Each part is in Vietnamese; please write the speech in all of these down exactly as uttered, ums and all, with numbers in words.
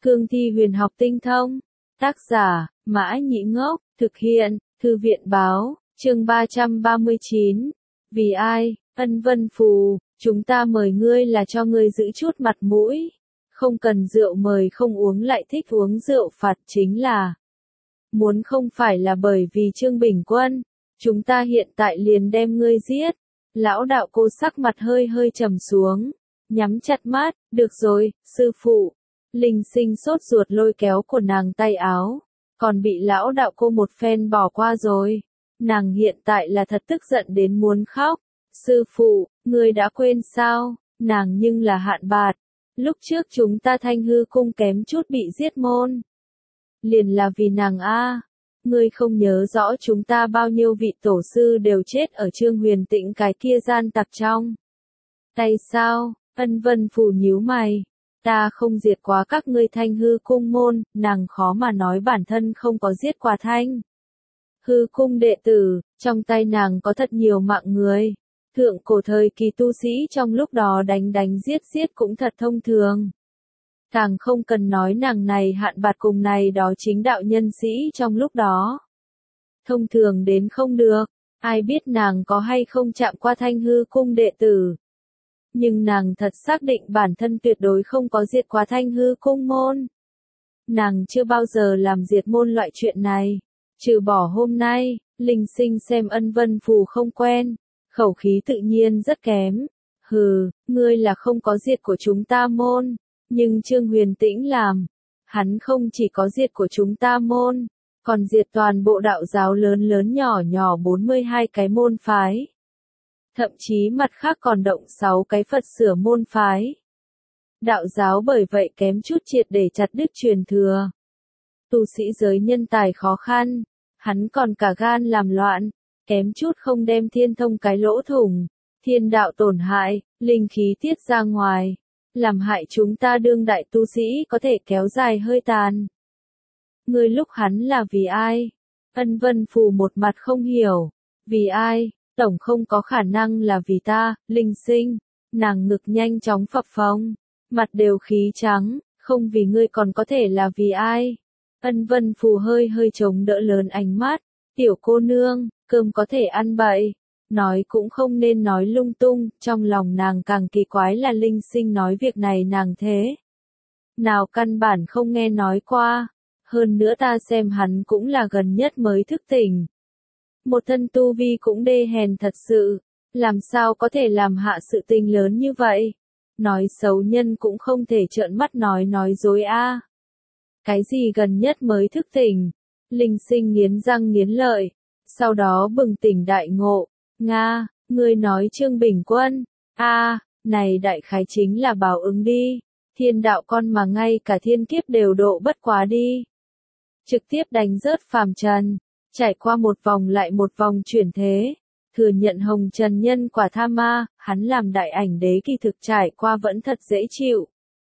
Cương thi huyền học tinh thông. Tác giả, Mã Nhĩ Ngốc, thực hiện, Thư viện Báo, chương ba trăm ba mươi chín. Vì ai, Ân Vân Phù, chúng ta mời ngươi là cho ngươi giữ chút mặt mũi. Không cần rượu mời không uống lại thích uống rượu phạt chính là. Muốn không phải là bởi vì Trương Bình Quân, chúng ta hiện tại liền đem ngươi giết. Lão đạo cô sắc mặt hơi hơi trầm xuống, nhắm chặt mắt, được rồi, sư phụ. Linh Sinh sốt ruột lôi kéo của nàng tay áo, còn bị lão đạo cô một phen bỏ qua rồi. Nàng hiện tại là thật tức giận đến muốn khóc. Sư phụ, ngươi đã quên sao, nàng nhưng là Hạn Bạt. Lúc trước chúng ta Thanh Hư cung kém chút bị giết môn. Liền là vì nàng a. Ngươi không nhớ rõ chúng ta bao nhiêu vị tổ sư đều chết ở Trương Huyền Tĩnh cái kia gian tặc trong. Tay sao, Ân Vân Phù nhíu mày. Ta không diệt quá các ngươi Thanh Hư cung môn, nàng khó mà nói bản thân không có giết qua Thanh Hư cung đệ tử, trong tay nàng có thật nhiều mạng người. Thượng cổ thời kỳ tu sĩ trong lúc đó đánh đánh giết giết cũng thật thông thường. Càng không cần nói nàng này Hạn Bạt cùng này đó chính đạo nhân sĩ trong lúc đó. Thông thường đến không được, ai biết nàng có hay không chạm qua Thanh Hư cung đệ tử. Nhưng nàng thật xác định bản thân tuyệt đối không có diệt qua Thanh Hư cung môn. Nàng chưa bao giờ làm diệt môn loại chuyện này. Trừ bỏ hôm nay, Linh Sinh xem Ân Vân Phù không quen, khẩu khí tự nhiên rất kém. Hừ, ngươi là không có diệt của chúng ta môn, nhưng Trương Huyền Tĩnh làm. Hắn không chỉ có diệt của chúng ta môn, còn diệt toàn bộ đạo giáo lớn lớn nhỏ nhỏ bốn mươi hai cái môn phái. Thậm chí mặt khác còn động sáu cái Phật sửa môn phái. Đạo giáo bởi vậy kém chút triệt để chặt đứt truyền thừa. Tu sĩ giới nhân tài khó khăn, hắn còn cả gan làm loạn, kém chút không đem thiên thông cái lỗ thủng, thiên đạo tổn hại, linh khí tiết ra ngoài, làm hại chúng ta đương đại tu sĩ có thể kéo dài hơi tàn. Ngươi lúc hắn là vì ai? Ân Vân Phù một mặt không hiểu. Vì ai? Tổng không có khả năng là vì ta, Linh Sinh. Nàng ngực nhanh chóng phập phồng, mặt đều khí trắng, không vì ngươi còn có thể là vì ai? Ân Vân Phù hơi hơi chống đỡ lớn ánh mắt, tiểu cô nương, cơm có thể ăn bậy, nói cũng không nên nói lung tung, trong lòng nàng càng kỳ quái là Linh Sinh nói việc này nàng thế. Nào căn bản không nghe nói qua, hơn nữa ta xem hắn cũng là gần nhất mới thức tỉnh. Một thân tu vi cũng đê hèn thật sự, làm sao có thể làm hạ sự tình lớn như vậy? Nói xấu nhân cũng không thể trợn mắt nói nói dối a. Cái gì gần nhất mới thức tỉnh? Linh Sinh nghiến răng nghiến lợi, sau đó bừng tỉnh đại ngộ. Nga, ngươi nói Trương Bình Quân, a, này đại khái chính là báo ứng đi. Thiên đạo con mà ngay cả thiên kiếp đều độ bất quá đi. Trực tiếp đánh rớt phàm trần, trải qua một vòng lại một vòng chuyển thế, thừa nhận hồng trần nhân quả tha ma, hắn làm đại ảnh đế kỳ thực trải qua vẫn thật dễ chịu.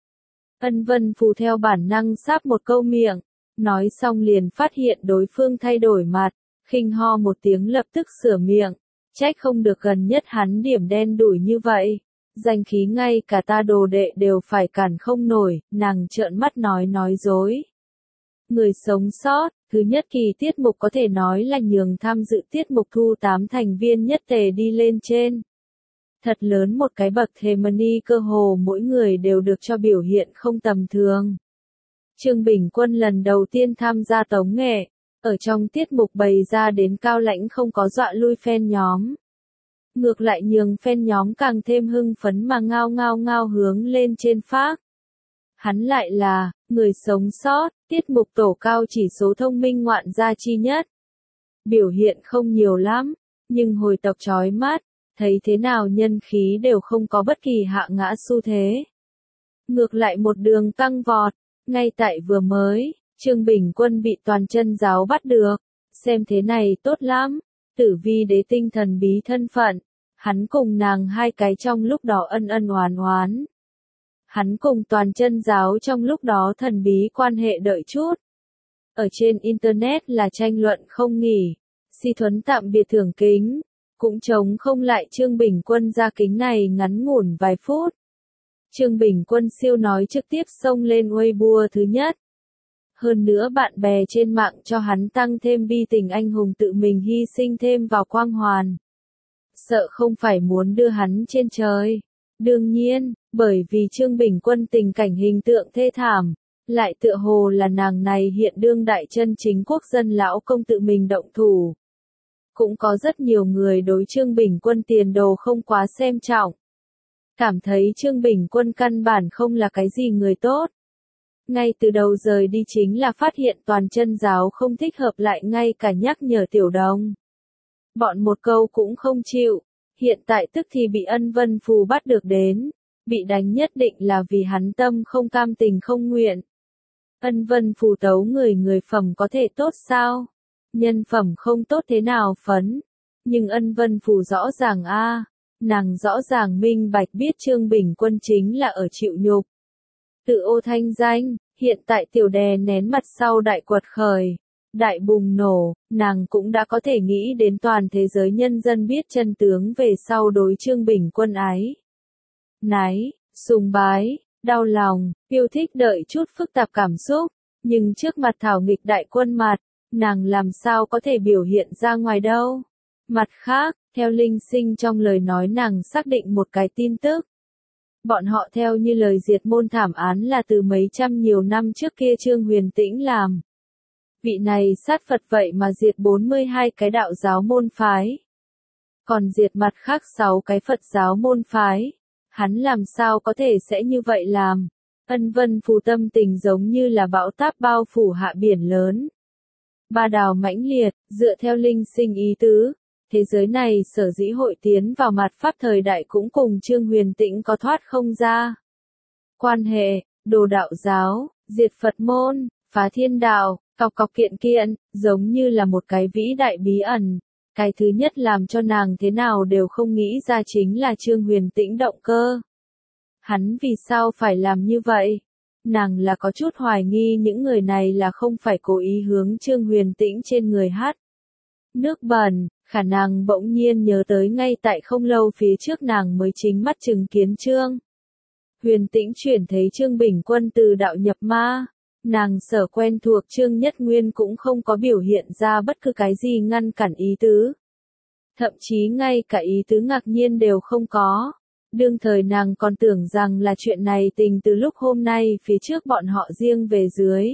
Ân Vân Phù theo bản năng sáp một câu miệng, nói xong liền phát hiện đối phương thay đổi mặt, khinh ho một tiếng lập tức sửa miệng, trách không được gần nhất hắn điểm đen đủi như vậy. Danh khí ngay cả ta đồ đệ đều phải cản không nổi, nàng trợn mắt nói nói dối. Người sống sót, thứ nhất kỳ tiết mục có thể nói là nhường tham dự tiết mục thu tám thành viên nhất tề đi lên trên. Thật lớn một cái bậc thềm mani cơ hồ mỗi người đều được cho biểu hiện không tầm thường. Trương Bình Quân lần đầu tiên tham gia tống nghệ, ở trong tiết mục bày ra đến cao lãnh không có dọa lui fan nhóm. Ngược lại nhường fan nhóm càng thêm hưng phấn mà ngao ngao ngao hướng lên trên phác. Hắn lại là, người sống sót, tiết mục tổ cao chỉ số thông minh ngoạn gia chi nhất. Biểu hiện không nhiều lắm, nhưng hồi tộc chói mắt, thấy thế nào nhân khí đều không có bất kỳ hạ ngã xu thế. Ngược lại một đường tăng vọt, ngay tại vừa mới, Trương Bình Quân bị toàn chân giáo bắt được, xem thế này tốt lắm, Tử Vi đế tinh thần bí thân phận, hắn cùng nàng hai cái trong lúc đó ân ân oán oán. Hắn cùng toàn chân giáo trong lúc đó thần bí quan hệ đợi chút. Ở trên Internet là tranh luận không nghỉ, Si Thuấn tạm biệt thưởng kính, cũng chống không lại Trương Bình Quân ra kính này ngắn ngủn vài phút. Trương Bình Quân siêu nói trực tiếp xông lên Weibo thứ nhất. Hơn nữa bạn bè trên mạng cho hắn tăng thêm bi tình anh hùng tự mình hy sinh thêm vào quang hoàn. Sợ không phải muốn đưa hắn trên trời. Đương nhiên, bởi vì Trương Bình Quân tình cảnh hình tượng thê thảm, lại tựa hồ là nàng này hiện đương đại chân chính quốc dân lão công tự mình động thủ. Cũng có rất nhiều người đối Trương Bình Quân tiền đồ không quá xem trọng. Cảm thấy Trương Bình Quân căn bản không là cái gì người tốt. Ngay từ đầu rời đi chính là phát hiện toàn chân giáo không thích hợp lại ngay cả nhắc nhở Tiểu Đồng. Bọn một câu cũng không chịu, hiện tại tức thì bị Ân Vân Phù bắt được đến, bị đánh nhất định là vì hắn tâm không cam tình không nguyện. Ân Vân Phù tấu người người phẩm có thể tốt sao? Nhân phẩm không tốt thế nào phấn? Nhưng Ân Vân Phù rõ ràng a, nàng rõ ràng minh bạch biết Trương Bình Quân chính là ở chịu nhục. Tự ô thanh danh, hiện tại tiểu đè nén mặt sau đại quật khởi, đại bùng nổ, nàng cũng đã có thể nghĩ đến toàn thế giới nhân dân biết chân tướng về sau đối Trương Bình Quân ái. Nái, sùng bái, đau lòng, yêu thích đợi chút phức tạp cảm xúc, nhưng trước mặt thảo nghịch đại quân mặt, nàng làm sao có thể biểu hiện ra ngoài đâu. Mặt khác, theo Linh Sinh trong lời nói nàng xác định một cái tin tức. Bọn họ theo như lời diệt môn thảm án là từ mấy trăm nhiều năm trước kia Trương Huyền Tĩnh làm. Vị này sát Phật vậy mà diệt bốn mươi hai cái đạo giáo môn phái. Còn diệt mặt khác sáu cái Phật giáo môn phái. Hắn làm sao có thể sẽ như vậy làm. Ân Vân Phù tâm tình giống như là bão táp bao phủ hạ biển lớn. Ba đào mãnh liệt, dựa theo Linh Sinh ý tứ. Thế giới này sở dĩ hội tiến vào mặt pháp thời đại cũng cùng Trương Huyền Tĩnh có thoát không ra. Quan hệ, đồ đạo giáo, diệt Phật môn, phá thiên đạo, cọc cọc kiện kiện, giống như là một cái vĩ đại bí ẩn. Cái thứ nhất làm cho nàng thế nào đều không nghĩ ra chính là Trương Huyền Tĩnh động cơ. Hắn vì sao phải làm như vậy? Nàng là có chút hoài nghi những người này là không phải cố ý hướng Trương Huyền Tĩnh trên người hát. Nước bẩn, khả năng bỗng nhiên nhớ tới ngay tại không lâu phía trước nàng mới chính mắt chứng kiến Trương Huyền Tĩnh chuyển thấy Trương Bình Quân từ đạo nhập ma. Nàng sở quen thuộc Trương Nhất Nguyên cũng không có biểu hiện ra bất cứ cái gì ngăn cản ý tứ. Thậm chí ngay cả ý tứ ngạc nhiên đều không có. Đương thời nàng còn tưởng rằng là chuyện này tình từ lúc hôm nay phía trước bọn họ riêng về dưới.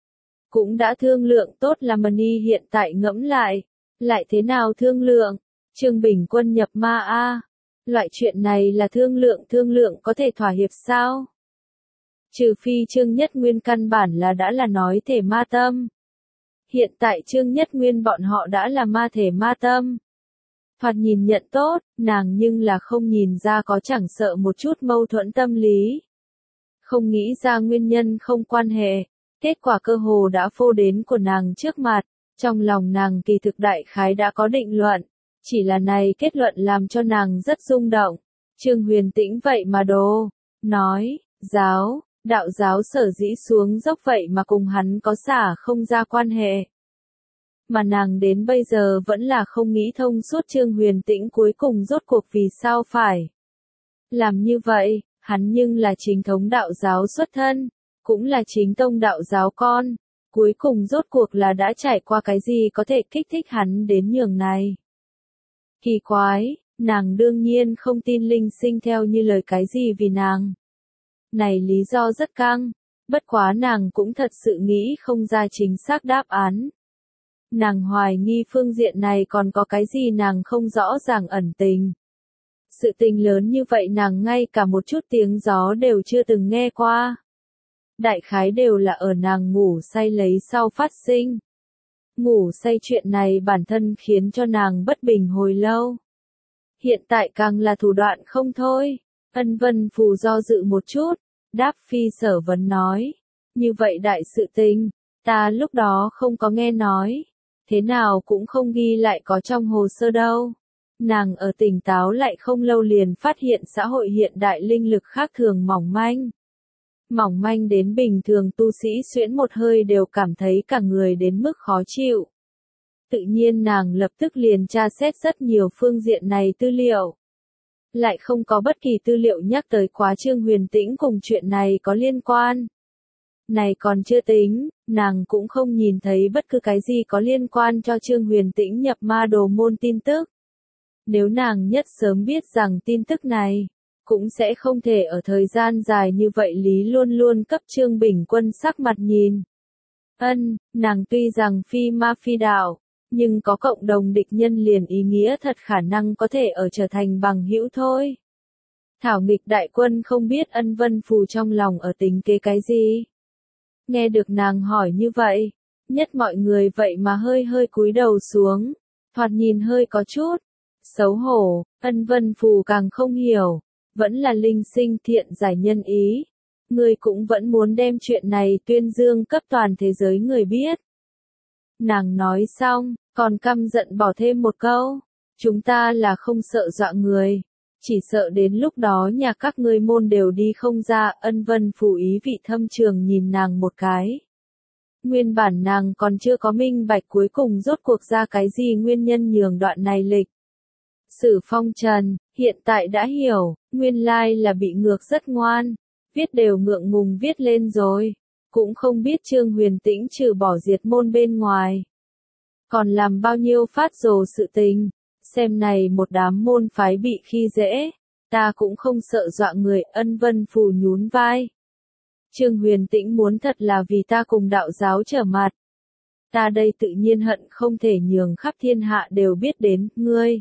Cũng đã thương lượng tốt là Mani hiện tại ngẫm lại. Lại thế nào thương lượng? Trương Bình Quân nhập ma a. Loại chuyện này là thương lượng thương lượng có thể thỏa hiệp sao? Trừ phi Trương Nhất Nguyên căn bản là đã là nói thể ma tâm. Hiện tại Trương Nhất Nguyên bọn họ đã là ma thể ma tâm. Thoạt nhìn nhận tốt, nàng nhưng là không nhìn ra có chẳng sợ một chút mâu thuẫn tâm lý. Không nghĩ ra nguyên nhân không quan hệ, kết quả cơ hồ đã phô đến của nàng trước mặt, trong lòng nàng kỳ thực đại khái đã có định luận, chỉ là này kết luận làm cho nàng rất rung động. Trương Huyền Tĩnh vậy mà đồ, nói, giáo, đạo giáo sở dĩ xuống dốc vậy mà cùng hắn có xả không ra quan hệ. Mà nàng đến bây giờ vẫn là không nghĩ thông suốt Trương Huyền Tĩnh cuối cùng rốt cuộc vì sao phải làm như vậy. Hắn nhưng là chính thống đạo giáo xuất thân, cũng là chính tông đạo giáo con, cuối cùng rốt cuộc là đã trải qua cái gì có thể kích thích hắn đến nhường này. Kỳ quái, nàng đương nhiên không tin Linh Sinh theo như lời cái gì vì nàng. Này lý do rất căng, bất quá nàng cũng thật sự nghĩ không ra chính xác đáp án. Nàng hoài nghi phương diện này còn có cái gì nàng không rõ ràng ẩn tình. Sự tình lớn như vậy nàng ngay cả một chút tiếng gió đều chưa từng nghe qua. Đại khái đều là ở nàng ngủ say lấy sau phát sinh. Ngủ say chuyện này bản thân khiến cho nàng bất bình hồi lâu. Hiện tại càng là thủ đoạn không thôi. Ân Vân Phù do dự một chút, đáp phi sở vấn nói. Như vậy đại sự tình, ta lúc đó không có nghe nói. Thế nào cũng không ghi lại có trong hồ sơ đâu. Nàng ở tỉnh táo lại không lâu liền phát hiện xã hội hiện đại linh lực khác thường mỏng manh. Mỏng manh đến bình thường tu sĩ xuyễn một hơi đều cảm thấy cả người đến mức khó chịu. Tự nhiên nàng lập tức liền tra xét rất nhiều phương diện này tư liệu. lại không có bất kỳ tư liệu nhắc tới quá Trương Huyền Tĩnh cùng chuyện này có liên quan. Này còn chưa tính, nàng cũng không nhìn thấy bất cứ cái gì có liên quan cho Trương Huyền Tĩnh nhập ma đồ môn tin tức. Nếu nàng nhất sớm biết rằng tin tức này, cũng sẽ không thể ở thời gian dài như vậy lý luôn luôn cấp Trương Bình Quân sắc mặt nhìn. Ân, nàng tuy rằng phi ma phi đạo, nhưng có cộng đồng địch nhân liền ý nghĩa thật khả năng có thể ở trở thành bằng hữu thôi. Thảo nghịch đại quân không biết Ân Vân Phù trong lòng ở tính kế cái gì. Nghe được nàng hỏi như vậy, nhất mọi người vậy mà hơi hơi cúi đầu xuống, thoạt nhìn hơi có chút xấu hổ. Ân Vân Phù càng không hiểu, vẫn là linh sinh thiện giải nhân ý. Người cũng vẫn muốn đem chuyện này tuyên dương cấp toàn thế giới người biết. Nàng nói xong, còn căm giận bỏ thêm một câu. Chúng ta là không sợ dọa người. Chỉ sợ đến lúc đó nhà các ngươi môn đều đi không ra. Ân Vân Phù ý vị thâm trường nhìn nàng một cái. Nguyên bản nàng còn chưa có minh bạch cuối cùng rốt cuộc ra cái gì nguyên nhân nhường đoạn này lịch sử phong trần, hiện tại đã hiểu, nguyên lai là bị ngược rất ngoan, viết đều ngượng ngùng viết lên rồi, cũng không biết Trương Huyền Tĩnh trừ bỏ diệt môn bên ngoài, còn làm bao nhiêu phát rồ sự tình, xem này một đám môn phái bị khi dễ, ta cũng không sợ dọa người. Ân Vân Phù nhún vai. Trương Huyền Tĩnh muốn thật là vì ta cùng đạo giáo trở mặt. Ta đây tự nhiên hận không thể nhường khắp thiên hạ đều biết đến, ngươi.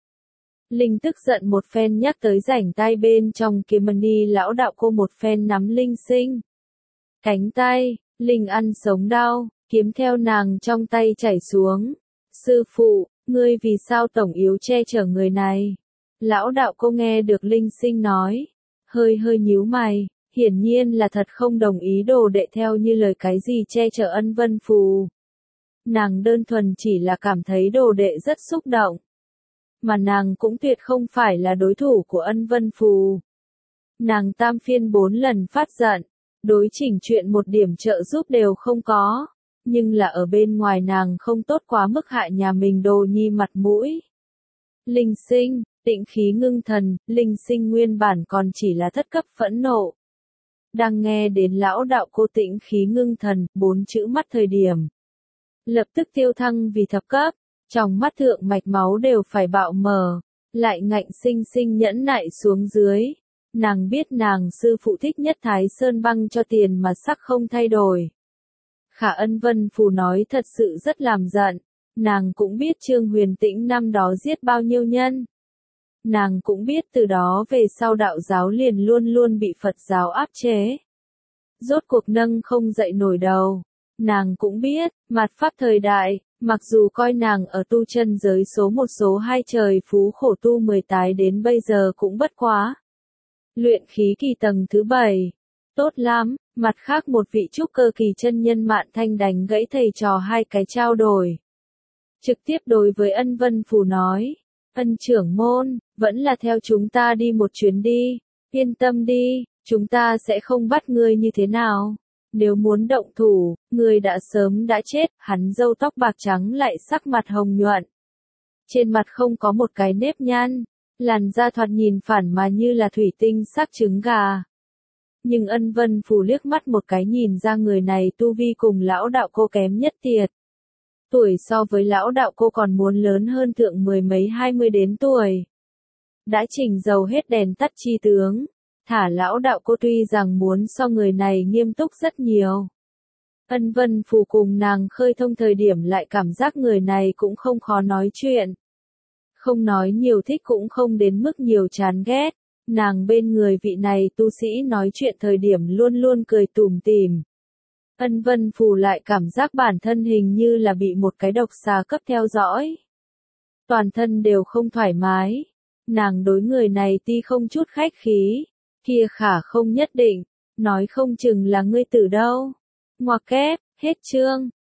Linh tức giận một phen nhắc tới rảnh tay bên trong kiếm mani lão đạo cô một phen nắm Linh sinh. Cánh tay, Linh ăn sống đau, kiếm theo nàng trong tay chảy xuống. Sư phụ, ngươi vì sao tổng yếu che chở người này? Lão đạo cô nghe được Linh sinh nói, hơi hơi nhíu mày. Hiển nhiên là thật không đồng ý đồ đệ theo như lời cái gì che chở Ân Vân Phù. Nàng đơn thuần chỉ là cảm thấy đồ đệ rất xúc động. Mà nàng cũng tuyệt không phải là đối thủ của Ân Vân Phù. Nàng tam phiên bốn lần phát giận, đối chỉnh chuyện một điểm trợ giúp đều không có. Nhưng là ở bên ngoài nàng không tốt quá mức hại nhà mình đồ nhi mặt mũi. Linh sinh, tịnh khí ngưng thần, linh sinh nguyên bản còn chỉ là thất cấp phẫn nộ. Đang nghe đến lão đạo cô tĩnh khí ngưng thần, bốn chữ mắt thời điểm. Lập tức tiêu thăng vì thập cấp, trong mắt thượng mạch máu đều phải bạo mở, lại ngạnh sinh sinh nhẫn nại xuống dưới. Nàng biết nàng sư phụ thích nhất Thái Sơn băng cho tiền mà sắc không thay đổi. Khả Ân Vân Phù nói thật sự rất làm giận, nàng cũng biết Trương Huyền Tĩnh năm đó giết bao nhiêu nhân. Nàng cũng biết từ đó về sau đạo giáo liền luôn luôn bị Phật giáo áp chế. Rốt cuộc nâng không dậy nổi đầu. Nàng cũng biết, mạt pháp thời đại, mặc dù coi nàng ở tu chân giới số một số hai trời phú khổ tu mười tái đến bây giờ cũng bất quá. Luyện khí kỳ tầng thứ bảy. Tốt lắm, mặt khác một vị trúc cơ kỳ chân nhân Mạn Thanh đánh gãy thầy trò hai cái trao đổi. Trực tiếp đối với Ân Vân Phù nói. Ân trưởng môn, vẫn là theo chúng ta đi một chuyến đi, yên tâm đi, chúng ta sẽ không bắt ngươi như thế nào. Nếu muốn động thủ, ngươi đã sớm đã chết. Hắn râu tóc bạc trắng lại sắc mặt hồng nhuận. Trên mặt không có một cái nếp nhăn, làn da thoạt nhìn phản mà như là thủy tinh sắc trứng gà. Nhưng Ân Vân Phù liếc mắt một cái nhìn ra người này tu vi cùng lão đạo cô kém nhất tiệt. Tuổi so với lão đạo cô còn muốn lớn hơn thượng mười mấy hai mươi đến tuổi. Đã chỉnh dầu hết đèn tắt chi tướng. Thả lão đạo cô tuy rằng muốn so người này nghiêm túc rất nhiều. Ân Vân Phù cùng nàng khơi thông thời điểm lại cảm giác người này cũng không khó nói chuyện. Không nói nhiều thích cũng không đến mức nhiều chán ghét. Nàng bên người vị này tu sĩ nói chuyện thời điểm luôn luôn cười tủm tỉm. Ân Vân Phù lại cảm giác bản thân hình như là bị một cái độc xà cấp theo dõi. Toàn thân đều không thoải mái. Nàng đối người này ti không chút khách khí. Kia khả không nhất định. Nói không chừng là ngươi tử đâu. Ngoặc kép, hết chương.